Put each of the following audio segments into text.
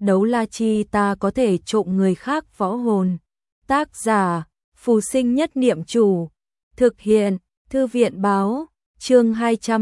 đấu la chi ta có thể trộm người khác võ hồn. Tác giả, Phù Sinh Nhất Niệm Chủ. Thực hiện, Thư viện báo, chương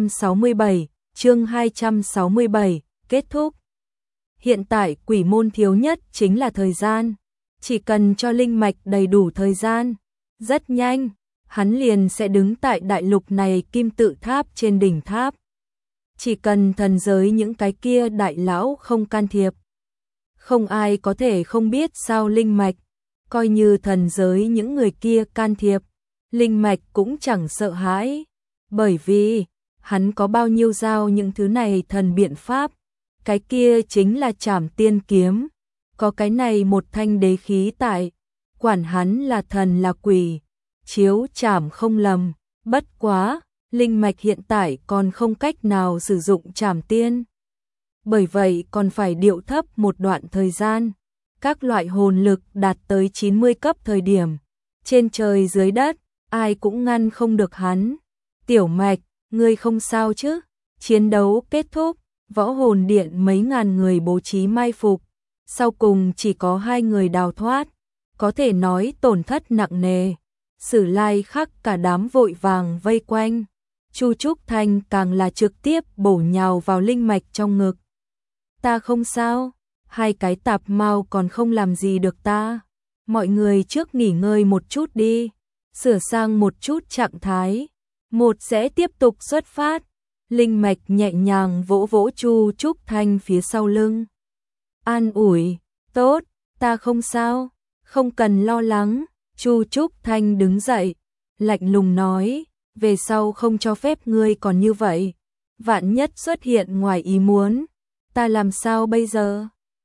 267, kết thúc. Hiện tại quỷ môn thiếu nhất chính là thời gian. Chỉ cần cho linh mạch đầy đủ thời gian, rất nhanh, hắn liền sẽ đứng tại đại lục này kim tự tháp trên đỉnh tháp. Chỉ cần thần giới những cái kia đại lão không can thiệp, không ai có thể không biết sao linh mạch, coi như thần giới những người kia can thiệp, linh mạch cũng chẳng sợ hãi, bởi vì hắn có bao nhiêu giao những thứ này thần biện pháp, cái kia chính là Trảm Tiên kiếm, có cái này một thanh đế khí tại, quản hắn là thần là quỷ, chiếu trảm không lầm, bất quá, linh mạch hiện tại còn không cách nào sử dụng Trảm Tiên. Bởi vậy còn phải điệu thấp một đoạn thời gian, các loại hồn lực đạt tới 90 cấp thời điểm, trên trời dưới đất, ai cũng ngăn không được hắn. Tiểu Mạch, ngươi không sao chứ? Chiến đấu kết thúc, võ hồn điện mấy ngàn người bố trí mai phục, sau cùng chỉ có 2 người đào thoát, có thể nói tổn thất nặng nề. Sử Lai Khắc cả đám vội vàng vây quanh, Chu Trúc Thanh càng là trực tiếp bổ nhào vào linh mạch trong ngực. Ta không sao, 2 cái tạp mao còn không làm gì được ta. Mọi người trước nghỉ ngơi một chút đi, sửa sang một chút trạng thái, một sẽ tiếp tục xuất phát. Linh mạch nhẹ nhàng vỗ vỗ Chu Trúc Thanh phía sau lưng. An ủi, tốt, ta không sao, không cần lo lắng. Chu Trúc Thanh đứng dậy, lạnh lùng nói, về sau không cho phép ngươi còn như vậy. Vạn nhất xuất hiện ngoài ý muốn, ta làm sao bây giờ?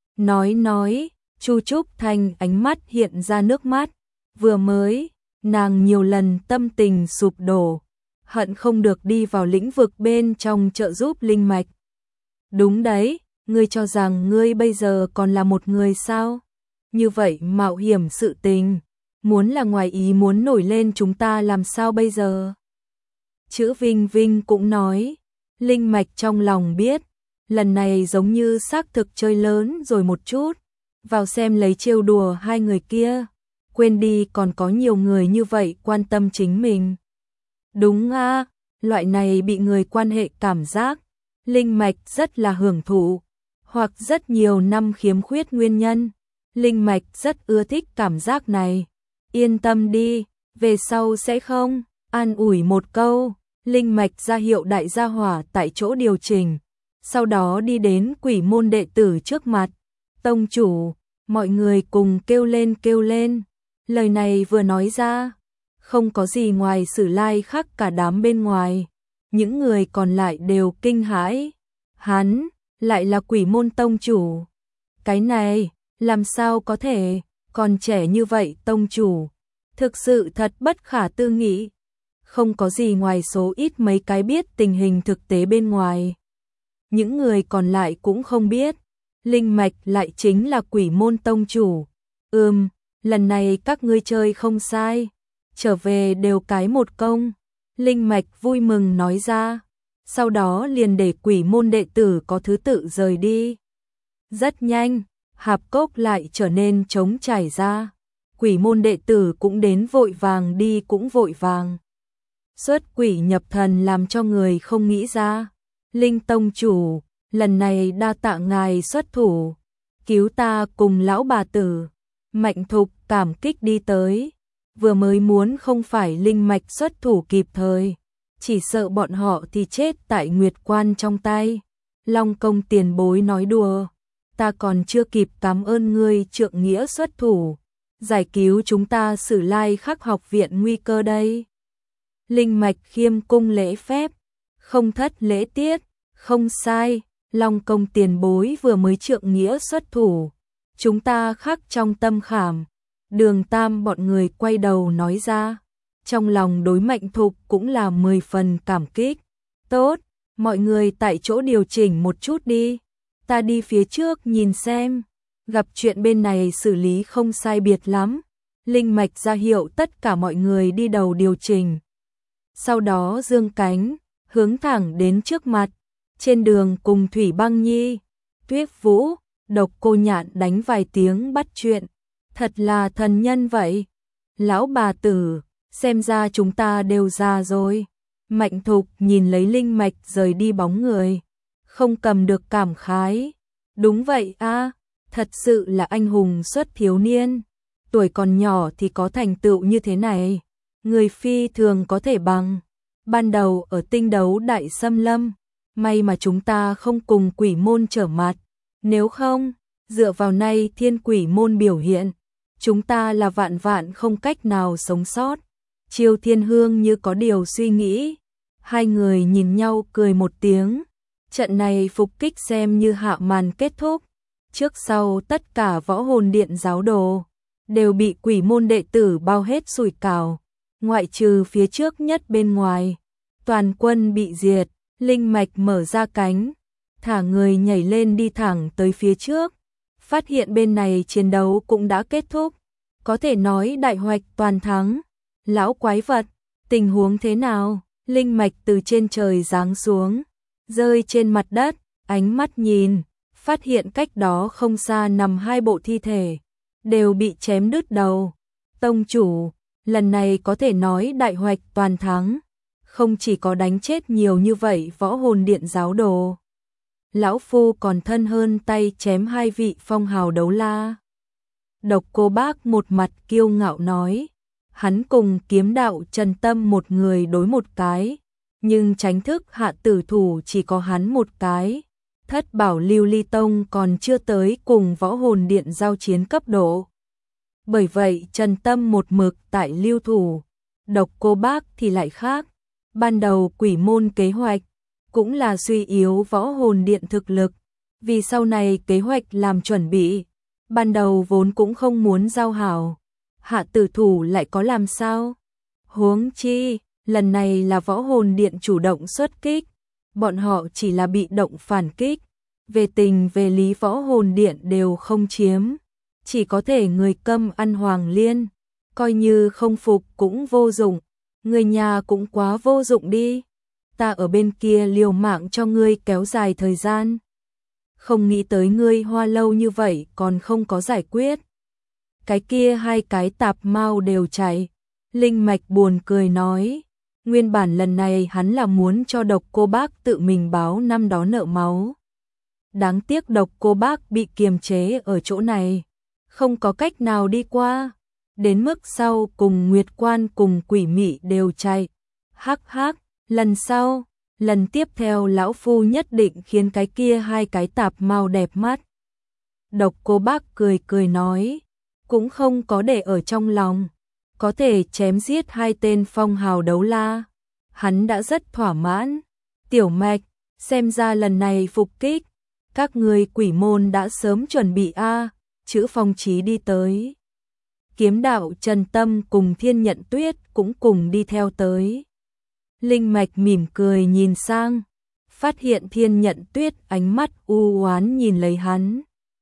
Nói, Chu Trúc Thanh ánh mắt hiện ra nước mắt, vừa mới, nàng nhiều lần tâm tình sụp đổ, hận không được đi vào lĩnh vực bên trong trợ giúp linh mạch. Đúng đấy, ngươi cho rằng ngươi bây giờ còn là một người sao? Như vậy mạo hiểm sự tình, muốn là ngoài ý muốn nổi lên chúng ta làm sao bây giờ? Chữ Vinh Vinh cũng nói, linh mạch trong lòng biết, lần này giống như xác thực chơi lớn rồi một chút, vào xem lấy trêu đùa 2 người kia, quên đi còn có nhiều người như vậy quan tâm chính mình. Đúng a, loại này bị người quan hệ cảm giác, linh mạch rất là hưởng thụ, hoặc rất nhiều năm khiếm khuyết nguyên nhân, linh mạch rất ưa thích cảm giác này. Yên tâm đi, về sau sẽ không, an ủi một câu, linh mạch ra hiệu đại gia hỏa tại chỗ điều chỉnh, sau đó đi đến quỷ môn đệ tử trước mặt. Tông chủ, mọi người cùng kêu lên, lời này vừa nói ra, không có gì ngoài Sử Lai Khắc cả đám bên ngoài, những người còn lại đều kinh hãi, hắn, lại là quỷ môn tông chủ. Cái này, làm sao có thể, còn trẻ như vậy tông chủ, thực sự thật bất khả tư nghị. Không có gì ngoài số ít mấy cái biết tình hình thực tế bên ngoài. Những người còn lại cũng không biết, linh mạch lại chính là quỷ môn tông chủ. Lần này các ngươi chơi không sai, trở về đều cái một công. Linh mạch vui mừng nói ra, sau đó liền để quỷ môn đệ tử có thứ tự rời đi. Rất nhanh, hạp cốc lại trở nên trống trải ra, quỷ môn đệ tử cũng đến vội vàng đi cũng vội vàng. Xuất quỷ nhập thần làm cho người không nghĩ ra. Linh tông chủ, lần này đa tạ ngài xuất thủ, cứu ta cùng lão bà tử. Mạnh Thục cảm kích đi tới, vừa mới muốn không phải linh mạch xuất thủ kịp thời, chỉ sợ bọn họ thì chết tại Nguyệt Quan trong tay. Long công tiền bối nói đùa, ta còn chưa kịp cảm ơn ngươi trượng nghĩa xuất thủ, giải cứu chúng ta Sử Lai Khắc học viện nguy cơ đây. Linh mạch khiêm cung lễ phép, không thất lễ tiết, không sai, Long công tiền bối vừa mới trượng nghĩa xuất thủ, chúng ta khắc trong tâm khảm. Đường Tam bọn người quay đầu nói ra, trong lòng đối Mạnh Thục cũng là 10 phần cảm kích. Tốt, mọi người tại chỗ điều chỉnh một chút đi, ta đi phía trước nhìn xem, gặp chuyện bên này xử lý không sai biệt lắm. Linh mạch ra hiệu tất cả mọi người đi đầu điều chỉnh. Sau đó dương cánh, hướng thẳng đến trước mặt, trên đường cùng Thủy Băng Nhi, Tuyết Vũ, Độc Cô Nhạn đánh vài tiếng bắt chuyện. Thật là thần nhân vậy. Lão bà tử, xem ra chúng ta đều già rồi. Mạnh Thục nhìn lấy linh mạch rời đi bóng người, không cầm được cảm khái. Đúng vậy a, thật sự là anh hùng xuất thiếu niên. Tuổi còn nhỏ thì có thành tựu như thế này, người phi thường có thể bằng. Ban đầu ở tinh đấu đại xâm lâm, may mà chúng ta không cùng quỷ môn trở mặt. Nếu không, dựa vào nay thiên quỷ môn biểu hiện, chúng ta là vạn vạn không cách nào sống sót. Chiêu Thiên Hương như có điều suy nghĩ. Hai người nhìn nhau cười một tiếng. Trận này phục kích xem như hạ màn kết thúc. Trước sau tất cả võ hồn điện giáo đồ đều bị quỷ môn đệ tử bao hết sủi cảo. Ngoại trừ phía trước nhất bên ngoài, toàn quân bị diệt. Linh mạch mở ra cánh, thả người nhảy lên đi thẳng tới phía trước. Phát hiện bên này chiến đấu cũng đã kết thúc, có thể nói đại hoạch toàn thắng. Lão quái vật, tình huống thế nào? Linh mạch từ trên trời giáng xuống, rơi trên mặt đất, ánh mắt nhìn, phát hiện cách đó không xa nằm hai bộ thi thể, đều bị chém đứt đầu. Tông chủ, lần này có thể nói đại hoạch toàn thắng, không chỉ có đánh chết nhiều như vậy võ hồn điện giáo đồ. Lão phu còn thân hơn tay chém hai vị phong hào đấu la. Độc Cô Bác một mặt kiêu ngạo nói, hắn cùng kiếm đạo Trần Tâm một người đối một cái, nhưng tránh thức hạ tử thủ chỉ có hắn một cái. Thất bảo Lưu Ly Tông còn chưa tới cùng võ hồn điện giao chiến cấp độ. Bởi vậy Trần Tâm một mực tại lưu thủ, Độc Cô Bác thì lại khác. Ban đầu quỷ môn kế hoạch cũng là suy yếu võ hồn điện thực lực, vì sau này kế hoạch làm chuẩn bị. Ban đầu vốn cũng không muốn giao hảo, hạ tử thủ lại có làm sao? Huống chi, lần này là võ hồn điện chủ động xuất kích, bọn họ chỉ là bị động phản kích. Về tình về lý võ hồn điện đều không chiếm, chỉ có thể người câm ăn hoàng liên, coi như không phục cũng vô dụng. Người nhà cũng quá vô dụng đi, ta ở bên kia liều mạng cho ngươi kéo dài thời gian. Không nghĩ tới ngươi hoa lâu như vậy còn không có giải quyết. Cái kia hai cái tạp mao đều chạy. Linh mạch buồn cười nói, nguyên bản lần này hắn là muốn cho Độc Cô Bác tự mình báo năm đó nợ máu. Đáng tiếc Độc Cô Bác bị kiềm chế ở chỗ này, không có cách nào đi qua. Đến mức sau cùng Nguyệt Quan cùng Quỷ Mị đều chạy. Hắc hắc, lần sau, lần tiếp theo lão phu nhất định khiến cái kia hai cái tạp mao đẹp mắt. Độc Cô Bác cười cười nói, cũng không có để ở trong lòng, có thể chém giết hai tên phong hào đấu la, hắn đã rất thỏa mãn. Tiểu Mạch, xem ra lần này phục kích, các người quỷ môn đã sớm chuẩn bị a. Chữ Phong Chí đi tới. Kiếm đạo Trần Tâm cùng Thiên Nhận Tuyết cũng cùng đi theo tới. Linh mạch mỉm cười nhìn sang, phát hiện Thiên Nhận Tuyết ánh mắt u oán nhìn lấy hắn,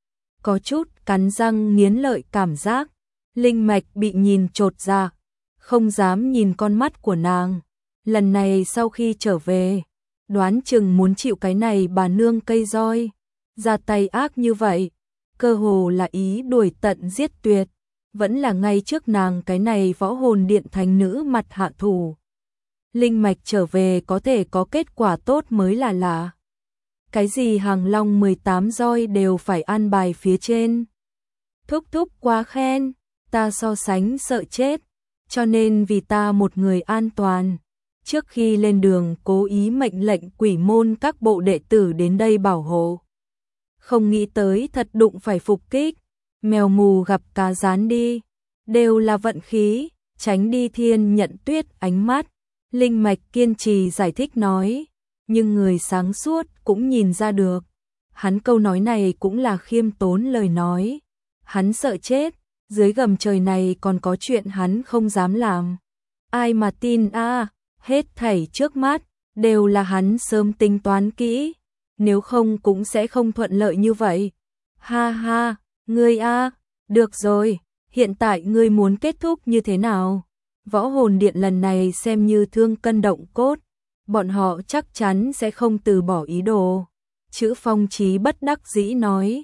có chút cắn răng nghiến lợi cảm giác. Linh mạch bị nhìn chột dạ, không dám nhìn con mắt của nàng. Lần này sau khi trở về, đoán chừng muốn chịu cái này bà nương cây roi, ra tay ác như vậy, cơ hồ là ý đuổi tận giết tuyệt, vẫn là ngay trước nàng cái này võ hồn điện thánh nữ mặt hạ thủ. Linh mạch trở về có thể có kết quả tốt mới là lạ. Cái gì Hàng Long 18 roi đều phải an bài phía trên. Thúc thúc quá khen, ta so sánh sợ chết, cho nên vì ta một người an toàn, trước khi lên đường cố ý mệnh lệnh quỷ môn các bộ đệ tử đến đây bảo hộ. Không nghĩ tới thật đụng phải phục kích, mèo mù gặp cá rán đi, đều là vận khí, tránh đi. Thiên Nhận Tuyết ánh mắt. Linh mạch kiên trì giải thích nói, nhưng người sáng suốt cũng nhìn ra được, hắn câu nói này cũng là khiêm tốn lời nói. Hắn sợ chết, dưới gầm trời này còn có chuyện hắn không dám làm. Ai mà tin a, hết thảy trước mắt đều là hắn sớm tính toán kỹ, nếu không cũng sẽ không thuận lợi như vậy. Ha ha, ngươi a, được rồi, hiện tại ngươi muốn kết thúc như thế nào? Võ hồn điện lần này xem như thương cân động cốt, bọn họ chắc chắn sẽ không từ bỏ ý đồ. Chữ Phong Chí bất đắc dĩ nói,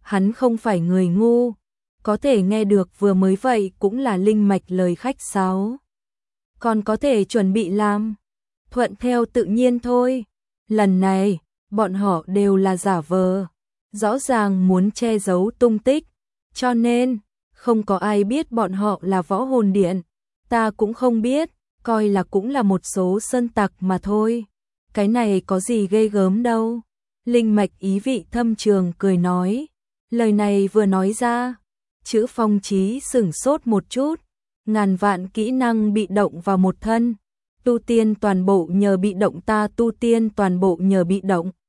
hắn không phải người ngu, có thể nghe được vừa mới vậy cũng là linh mạch lời khách sáo. Còn có thể chuẩn bị làm, thuận theo tự nhiên thôi. Lần này, bọn họ đều là giả vờ, rõ ràng muốn che giấu tung tích, cho nên không có ai biết bọn họ là Võ Hồn Điện, ta cũng không biết, coi là cũng là một số sơn tặc mà thôi. Cái này có gì ghê gớm đâu. Linh mạch ý vị thâm trường cười nói. Lời này vừa nói ra, chữ Phong Chí sửng sốt một chút, ngàn vạn kỹ năng bị động vào một thân, tu tiên toàn bộ nhờ bị động, ta tu tiên toàn bộ nhờ bị động.